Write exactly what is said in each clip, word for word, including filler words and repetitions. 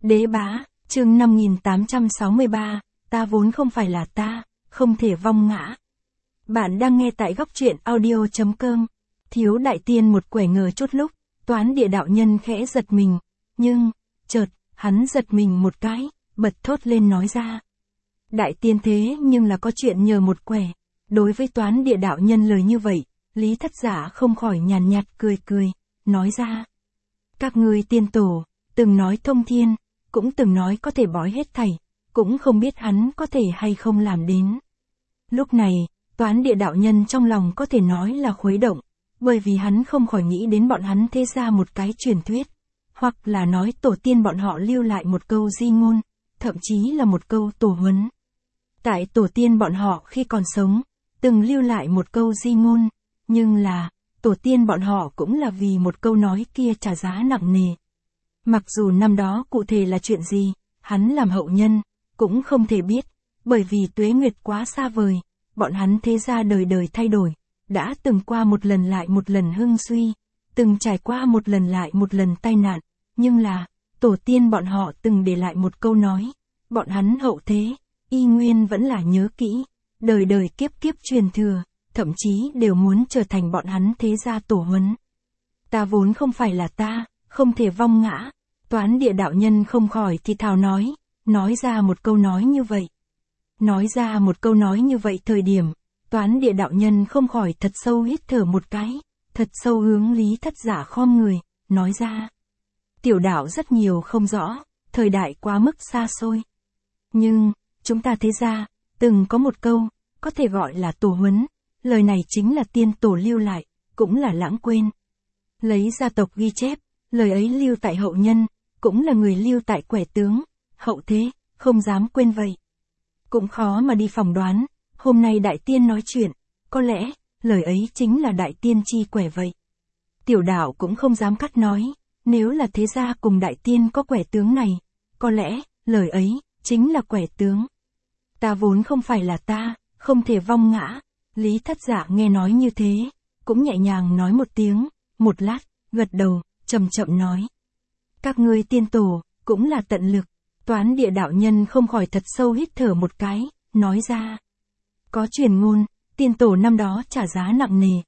Đế bá, chương năm nghìn tám trăm sáu mươi ba, ta vốn không phải là ta, không thể vong ngã. Bạn đang nghe tại góc truyện audio chấm com. Thiếu đại tiên một quẻ ngờ chút lúc, Toán Địa đạo nhân khẽ giật mình, nhưng, chợt, hắn giật mình một cái, bật thốt lên nói ra. Đại tiên thế nhưng là có chuyện nhờ một quẻ. Đối với Toán Địa đạo nhân lời như vậy, Lý Thất Giả không khỏi nhàn nhạt cười cười, nói ra. Các ngươi tiên tổ, từng nói thông thiên, cũng từng nói có thể bói hết thảy, cũng không biết hắn có thể hay không làm đến. Lúc này, Toán Địa đạo nhân trong lòng có thể nói là khuấy động, bởi vì hắn không khỏi nghĩ đến bọn hắn thế ra một cái truyền thuyết, hoặc là nói tổ tiên bọn họ lưu lại một câu di ngôn, thậm chí là một câu tổ huấn. Tại tổ tiên bọn họ khi còn sống, từng lưu lại một câu di ngôn, nhưng là, tổ tiên bọn họ cũng là vì một câu nói kia trả giá nặng nề. Mặc dù năm đó cụ thể là chuyện gì, hắn làm hậu nhân, cũng không thể biết, bởi vì tuế nguyệt quá xa vời, bọn hắn thế ra đời đời thay đổi, đã từng qua một lần lại một lần hưng suy, từng trải qua một lần lại một lần tai nạn, nhưng là, tổ tiên bọn họ từng để lại một câu nói, bọn hắn hậu thế, y nguyên vẫn là nhớ kỹ, đời đời kiếp kiếp truyền thừa, thậm chí đều muốn trở thành bọn hắn thế gia tổ huấn. Ta vốn không phải là ta, không thể vong ngã. Toán Địa đạo nhân không khỏi thì thào nói, nói ra một câu nói như vậy. Nói ra một câu nói như vậy thời điểm, Toán Địa đạo nhân không khỏi thật sâu hít thở một cái, thật sâu hướng Lý Thất Giả khom người, nói ra. Tiểu đạo rất nhiều không rõ, thời đại quá mức xa xôi. Nhưng, chúng ta thế ra, từng có một câu, có thể gọi là tổ huấn, lời này chính là tiên tổ lưu lại, cũng là lãng quên. Lấy gia tộc ghi chép, lời ấy lưu tại hậu nhân, cũng là người lưu tại quẻ tướng, hậu thế, không dám quên vậy. Cũng khó mà đi phỏng đoán, hôm nay đại tiên nói chuyện, có lẽ, lời ấy chính là đại tiên chi quẻ vậy. Tiểu đạo cũng không dám cắt nói, nếu là thế gia cùng đại tiên có quẻ tướng này, có lẽ, lời ấy, chính là quẻ tướng. Ta vốn không phải là ta, không thể vong ngã. Lý Thất Giả nghe nói như thế, cũng nhẹ nhàng nói một tiếng, một lát, gật đầu, chậm chậm nói. Các ngươi tiên tổ, cũng là tận lực. Toán Địa đạo nhân không khỏi thật sâu hít thở một cái, nói ra. Có truyền ngôn, tiên tổ năm đó trả giá nặng nề.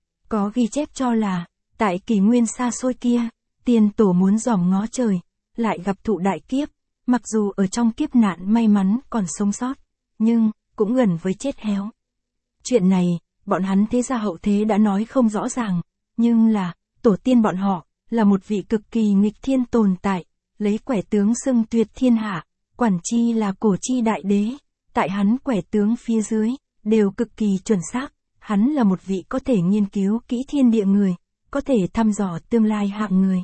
Có ghi chép cho là, tại kỷ nguyên xa xôi kia, tiên tổ muốn dòm ngó trời, lại gặp thụ đại kiếp, mặc dù ở trong kiếp nạn may mắn còn sống sót, nhưng, cũng gần với chết héo. Chuyện này, bọn hắn thế gia hậu thế đã nói không rõ ràng, nhưng là, tổ tiên bọn họ, là một vị cực kỳ nghịch thiên tồn tại, lấy quẻ tướng xưng tuyệt thiên hạ, quản chi là cổ chi đại đế, tại hắn quẻ tướng phía dưới, đều cực kỳ chuẩn xác, hắn là một vị có thể nghiên cứu kỹ thiên địa người, có thể thăm dò tương lai hạng người.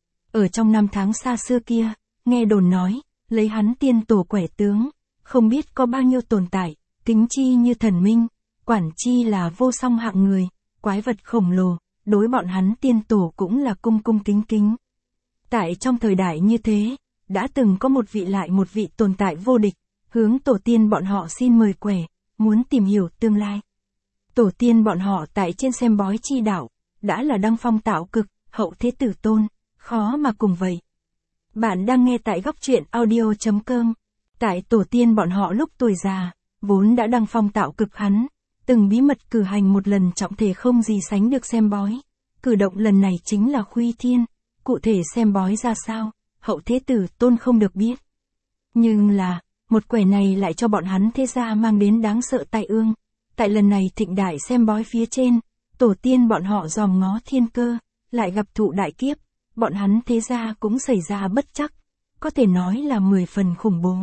Ở trong năm tháng xa xưa kia, nghe đồn nói, lấy hắn tiên tổ quẻ tướng, không biết có bao nhiêu tồn tại, kính chi như thần minh, quản chi là vô song hạng người, quái vật khổng lồ, đối bọn hắn tiên tổ cũng là cung cung kính kính. Tại trong thời đại như thế, đã từng có một vị lại một vị tồn tại vô địch, hướng tổ tiên bọn họ xin mời quẻ, muốn tìm hiểu tương lai. Tổ tiên bọn họ tại trên xem bói chi đạo, đã là đăng phong tạo cực, hậu thế tử tôn, khó mà cùng vậy. Bạn đang nghe tại góc truyện audio chấm com. Tại tổ tiên bọn họ lúc tuổi già, vốn đã đăng phong tạo cực hắn, từng bí mật cử hành một lần trọng thể không gì sánh được xem bói. Cử động lần này chính là khuy thiên, cụ thể xem bói ra sao, hậu thế tử tôn không được biết. Nhưng là, một quẻ này lại cho bọn hắn thế gia mang đến đáng sợ tai ương. Tại lần này thịnh đại xem bói phía trên, tổ tiên bọn họ dòm ngó thiên cơ, lại gặp thụ đại kiếp, bọn hắn thế gia cũng xảy ra bất trắc, có thể nói là mười phần khủng bố.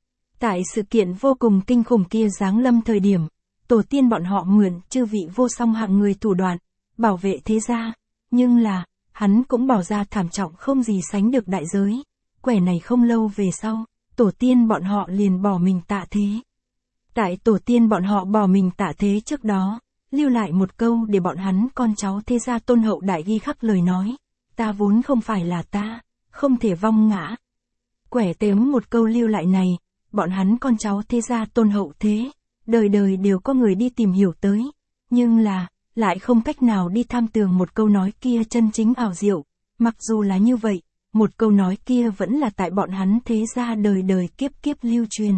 Tại sự kiện vô cùng kinh khủng kia giáng lâm thời điểm, tổ tiên bọn họ mượn chư vị vô song hạng người thủ đoạn, bảo vệ thế gia, nhưng là, hắn cũng bỏ ra thảm trọng không gì sánh được đại giới. Quẻ này không lâu về sau, tổ tiên bọn họ liền bỏ mình tạ thế. Tại tổ tiên bọn họ bỏ mình tạ thế trước đó, lưu lại một câu để bọn hắn con cháu thế gia tôn hậu đại ghi khắc lời nói, ta vốn không phải là ta, không thể vong ngã. Quẻ tếm một câu lưu lại này, bọn hắn con cháu thế gia tôn hậu thế, đời đời đều có người đi tìm hiểu tới, nhưng là, lại không cách nào đi tham tường một câu nói kia chân chính ảo diệu, mặc dù là như vậy, một câu nói kia vẫn là tại bọn hắn thế gia đời đời kiếp kiếp lưu truyền.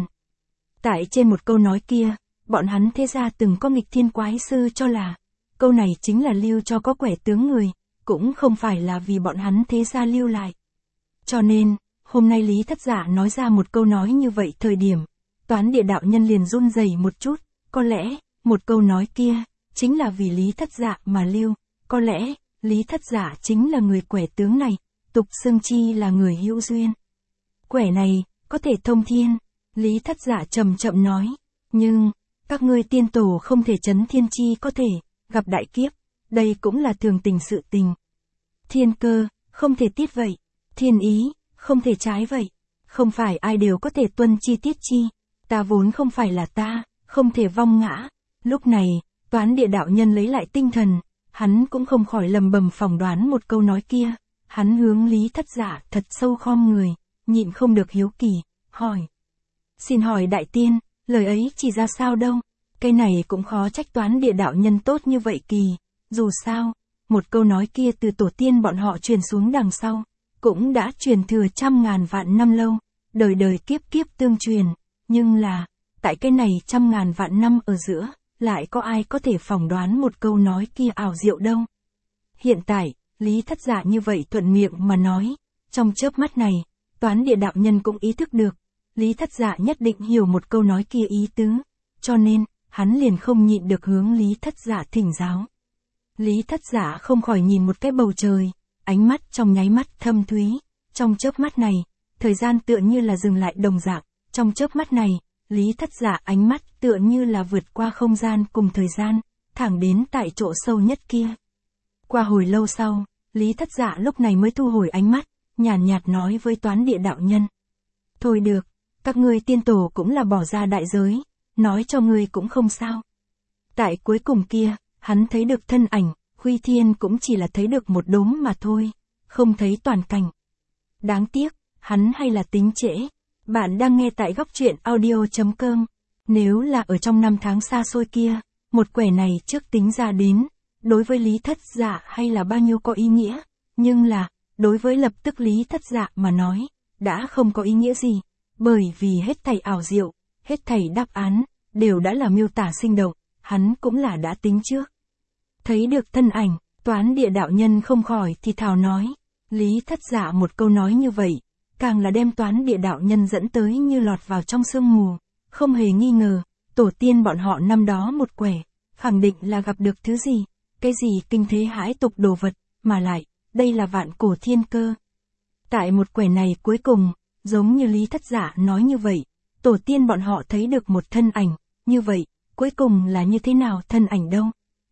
Tại trên một câu nói kia, bọn hắn thế gia từng có nghịch thiên quái sư cho là, câu này chính là lưu cho có quẻ tướng người, cũng không phải là vì bọn hắn thế gia lưu lại. Cho nên, hôm nay Lý Thất Dạ nói ra một câu nói như vậy thời điểm, Toán Địa đạo nhân liền run rẩy một chút, có lẽ, một câu nói kia, chính là vì Lý Thất Dạ mà lưu, có lẽ, Lý Thất Dạ chính là người quẻ tướng này, tục xưng chi là người hữu duyên. Quẻ này, có thể thông thiên, Lý Thất Dạ chậm chậm nói, nhưng, các ngươi tiên tổ không thể chấn thiên chi có thể, gặp đại kiếp, đây cũng là thường tình sự tình. Thiên cơ, không thể tiết vậy, thiên ý, không thể trái vậy, không phải ai đều có thể tuân chi tiết chi, ta vốn không phải là ta, không thể vong ngã. Lúc này, Toán Địa đạo nhân lấy lại tinh thần, hắn cũng không khỏi lầm bầm phỏng đoán một câu nói kia, hắn hướng Lý Thất Dạ thật sâu khom người, nhịn không được hiếu kỳ, hỏi. Xin hỏi đại tiên, lời ấy chỉ ra sao đâu, cái này cũng khó trách Toán Địa đạo nhân tốt như vậy kỳ, dù sao, một câu nói kia từ tổ tiên bọn họ truyền xuống đằng sau, cũng đã truyền thừa trăm ngàn vạn năm lâu, đời đời kiếp kiếp tương truyền, nhưng là, tại cái này trăm ngàn vạn năm ở giữa, lại có ai có thể phỏng đoán một câu nói kia ảo diệu đâu. Hiện tại, Lý Thất Dạ như vậy thuận miệng mà nói, trong chớp mắt này, Toán Địa đạo nhân cũng ý thức được, Lý Thất Dạ nhất định hiểu một câu nói kia ý tứ, cho nên, hắn liền không nhịn được hướng Lý Thất Dạ thỉnh giáo. Lý Thất Dạ không khỏi nhìn một cái bầu trời, ánh mắt trong nháy mắt thâm thúy, trong chớp mắt này, thời gian tựa như là dừng lại đồng dạng, trong chớp mắt này, Lý Thất Dạ ánh mắt tựa như là vượt qua không gian cùng thời gian, thẳng đến tại chỗ sâu nhất kia. Qua hồi lâu sau, Lý Thất Dạ lúc này mới thu hồi ánh mắt, nhàn nhạt, nhạt nói với Toán Địa đạo nhân. Thôi được, các ngươi tiên tổ cũng là bỏ ra đại giới, nói cho ngươi cũng không sao. Tại cuối cùng kia, hắn thấy được thân ảnh, Khuy Thiên cũng chỉ là thấy được một đốm mà thôi, không thấy toàn cảnh. Đáng tiếc, hắn hay là tính trễ. Bạn đang nghe tại góc truyện audio chấm com. Nếu là ở trong năm tháng xa xôi kia, một quẻ này trước tính ra đến, đối với Lý Thất Dạ hay là bao nhiêu có ý nghĩa, nhưng là, đối với lập tức Lý Thất Dạ mà nói, đã không có ý nghĩa gì, bởi vì hết thảy ảo diệu, hết thảy đáp án, đều đã là miêu tả sinh động, hắn cũng là đã tính trước. Thấy được thân ảnh, Toán Địa đạo nhân không khỏi thì thào nói, Lý Thất Dạ một câu nói như vậy, càng là đem Toán Địa đạo nhân dẫn tới như lọt vào trong sương mù, không hề nghi ngờ, tổ tiên bọn họ năm đó một quẻ, khẳng định là gặp được thứ gì, cái gì kinh thế hãi tục đồ vật, mà lại, đây là vạn cổ thiên cơ. Tại một quẻ này cuối cùng, giống như Lý Thất Dạ nói như vậy, tổ tiên bọn họ thấy được một thân ảnh, như vậy, cuối cùng là như thế nào thân ảnh đâu?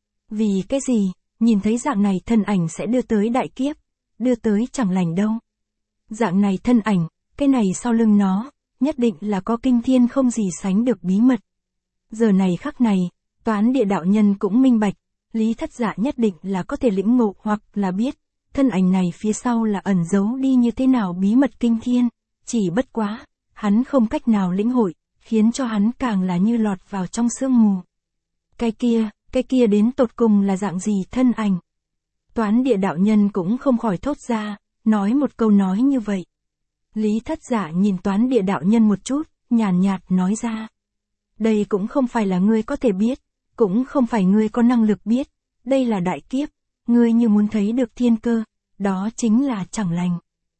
Vì cái gì, nhìn thấy dạng này thân ảnh sẽ đưa tới đại kiếp, đưa tới chẳng lành đâu? Dạng này thân ảnh, cái này sau lưng nó, nhất định là có kinh thiên không gì sánh được bí mật. Giờ này khắc này, Toán Địa đạo nhân cũng minh bạch, Lý Thất Dạ nhất định là có thể lĩnh ngộ hoặc là biết, thân ảnh này phía sau là ẩn giấu đi như thế nào bí mật kinh thiên, chỉ bất quá, hắn không cách nào lĩnh hội, khiến cho hắn càng là như lọt vào trong sương mù. Cái kia, cái kia đến tột cùng là dạng gì thân ảnh? Toán Địa đạo nhân cũng không khỏi thốt ra, nói một câu nói như vậy. Lý Thất Dạ nhìn Toán Địa đạo nhân một chút, nhàn nhạt, nhạt nói ra. Đây cũng không phải là ngươi có thể biết, cũng không phải ngươi có năng lực biết, đây là đại kiếp, ngươi như muốn thấy được thiên cơ, đó chính là chẳng lành.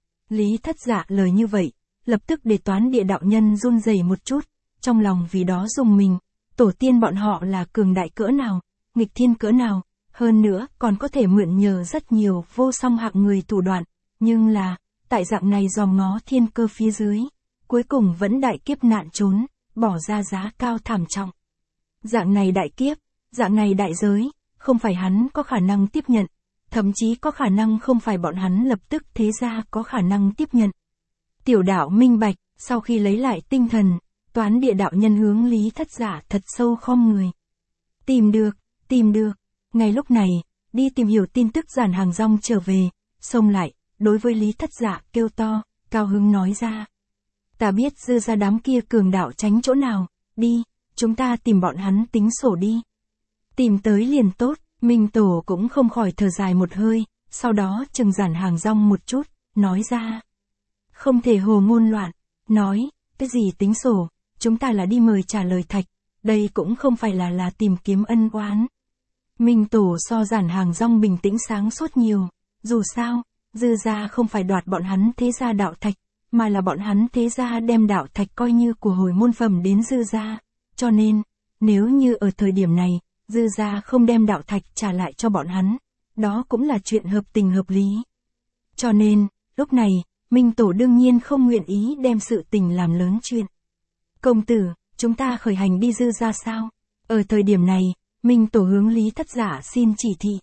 Lý Thất Dạ lời như vậy, lập tức để Toán Địa đạo nhân run rẩy một chút, trong lòng vì đó dùng mình, tổ tiên bọn họ là cường đại cỡ nào, nghịch thiên cỡ nào, hơn nữa còn có thể mượn nhờ rất nhiều vô song hạng người thủ đoạn, nhưng là, tại dạng này dòm ngó thiên cơ phía dưới, cuối cùng vẫn đại kiếp nạn trốn, bỏ ra giá cao thảm trọng. Dạng này đại kiếp, dạng này đại giới, không phải hắn có khả năng tiếp nhận, thậm chí có khả năng không phải bọn hắn lập tức thế ra có khả năng tiếp nhận. Tiểu đạo minh bạch, sau khi lấy lại tinh thần, Toán Địa đạo nhân hướng Lý Thất Dạ thật sâu khom người. Tìm được, tìm được, ngay lúc này, đi tìm hiểu tin tức Giản Hàng Rong trở về, xông lại, đối với Lý Thất Dạ kêu to, cao hứng nói ra. Ta biết dư ra đám kia cường đạo tránh chỗ nào, đi, chúng ta tìm bọn hắn tính sổ đi. Tìm tới liền tốt, Minh Tổ cũng không khỏi thở dài một hơi, sau đó chừng Giản Hàng Rong một chút, nói ra. Không thể hồ ngôn loạn, nói, cái gì tính sổ, chúng ta là đi mời trả lời thạch, đây cũng không phải là là tìm kiếm ân oán. Minh Tổ so Giản Hàng Rong bình tĩnh sáng suốt nhiều, dù sao, Dư gia không phải đoạt bọn hắn thế gia đạo thạch, mà là bọn hắn thế gia đem đạo thạch coi như của hồi môn phẩm đến Dư gia, cho nên, nếu như ở thời điểm này, Dư gia không đem đạo thạch trả lại cho bọn hắn, đó cũng là chuyện hợp tình hợp lý. Cho nên, lúc này, Minh Tổ đương nhiên không nguyện ý đem sự tình làm lớn chuyện. Công tử, chúng ta khởi hành đi Dư gia sao? Ở thời điểm này, Minh Tổ hướng Lý Thất Giả xin chỉ thị.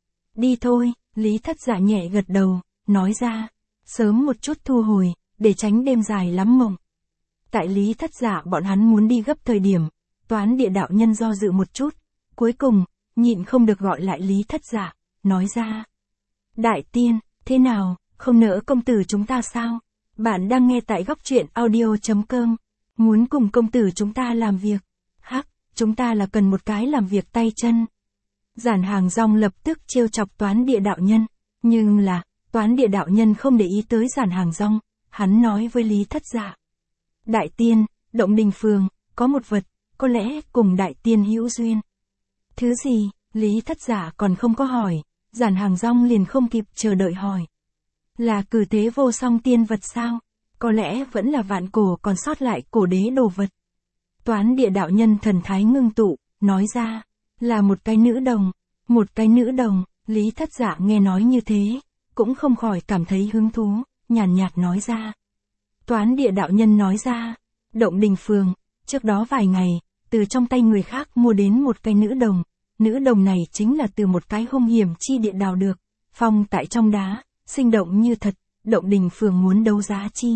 Đi thôi, Lý Thất Giả nhẹ gật đầu, nói ra, sớm một chút thu hồi, để tránh đêm dài lắm mộng. Tại Lý Thất Giả bọn hắn muốn đi gấp thời điểm, Toán Địa đạo nhân do dự một chút, cuối cùng, nhịn không được gọi lại Lý Thất Giả, nói ra. Đại tiên, thế nào, không nỡ công tử chúng ta sao? Bạn đang nghe tại góc truyện audio chấm com, muốn cùng công tử chúng ta làm việc. Hắc, chúng ta là cần một cái làm việc tay chân. Giản Hàng Rong lập tức trêu chọc Toán Địa đạo nhân, nhưng là, Toán Địa đạo nhân không để ý tới Giản Hàng Rong, hắn nói với Lý Thất Giả. Đại tiên, Động Đình Phường, có một vật, có lẽ cùng đại tiên hữu duyên. Thứ gì? Lý Thất Giả còn không có hỏi, Giản Hàng Rong liền không kịp chờ đợi hỏi. Là cử thế vô song tiên vật sao? Có lẽ vẫn là vạn cổ còn sót lại cổ đế đồ vật. Toán Địa đạo nhân thần thái ngưng tụ, nói ra, là một cái nữ đồng, một cái nữ đồng. Lý Thất Giả nghe nói như thế, cũng không khỏi cảm thấy hứng thú, nhàn nhạt, nhạt nói ra. Toán Địa đạo nhân nói ra, Động Đình Phường, trước đó vài ngày, từ trong tay người khác mua đến một cái nữ đồng, nữ đồng này chính là từ một cái hung hiểm chi địa đào được, phong tại trong đá, sinh động như thật, Động Đình Phường muốn đấu giá chi.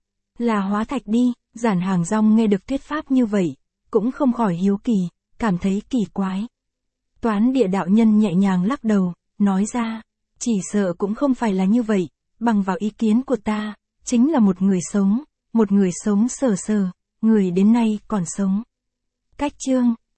Là hóa thạch đi. Giản Hàng Rong nghe được thuyết pháp như vậy, cũng không khỏi hiếu kỳ, cảm thấy kỳ quái. Toán Địa đạo nhân nhẹ nhàng lắc đầu, nói ra, chỉ sợ cũng không phải là như vậy, bằng vào ý kiến của ta, chính là một người sống, một người sống sờ sờ, người đến nay còn sống. Cách chương,